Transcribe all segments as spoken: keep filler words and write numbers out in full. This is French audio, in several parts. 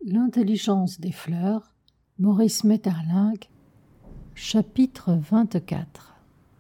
L'intelligence des fleurs, Maurice Maeterlinck, chapitre vingt-quatre.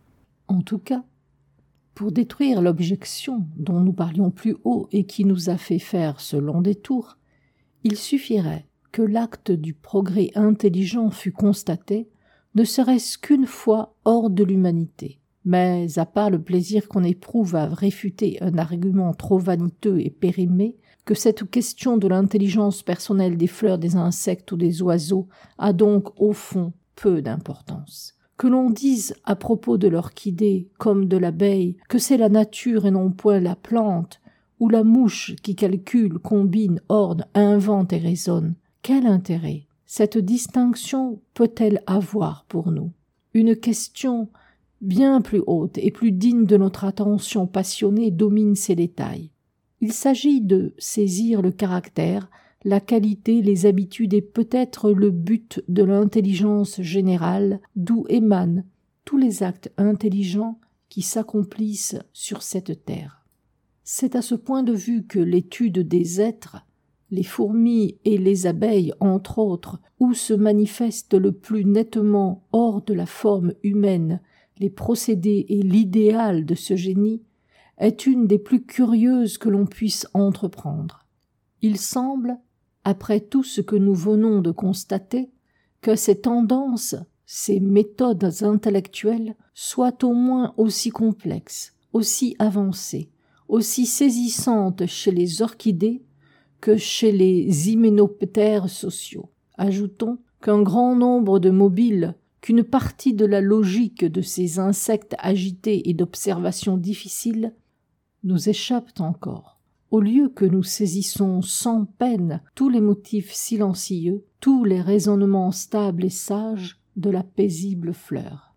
En tout cas, pour détruire l'objection dont nous parlions plus haut et qui nous a fait faire ce long détour, il suffirait que l'acte du progrès intelligent fût constaté, ne serait-ce qu'une fois hors de l'humanité. Mais, à part le plaisir qu'on éprouve à réfuter un argument trop vaniteux et périmé, que cette question de l'intelligence personnelle des fleurs, des insectes ou des oiseaux a donc, au fond, peu d'importance. Que l'on dise à propos de l'orchidée, comme de l'abeille, que c'est la nature et non point la plante, ou la mouche qui calcule, combine, ordonne, invente et raisonne, quel intérêt cette distinction peut-elle avoir pour nous? Une question bien plus haute et plus digne de notre attention passionnée domine ces détails. Il s'agit de saisir le caractère, la qualité, les habitudes et peut-être le but de l'intelligence générale d'où émanent tous les actes intelligents qui s'accomplissent sur cette terre. C'est à ce point de vue que l'étude des êtres, les fourmis et les abeilles entre autres, où se manifestent le plus nettement hors de la forme humaine les procédés et l'idéal de ce génie, est une des plus curieuses que l'on puisse entreprendre. Il semble, après tout ce que nous venons de constater, que ces tendances, ces méthodes intellectuelles soient au moins aussi complexes, aussi avancées, aussi saisissantes chez les orchidées que chez les hyménoptères sociaux. Ajoutons qu'un grand nombre de mobiles, qu'une partie de la logique de ces insectes agités et d'observations difficiles nous échappent encore. Au lieu que nous saisissons sans peine tous les motifs silencieux, tous les raisonnements stables et sages de la paisible fleur.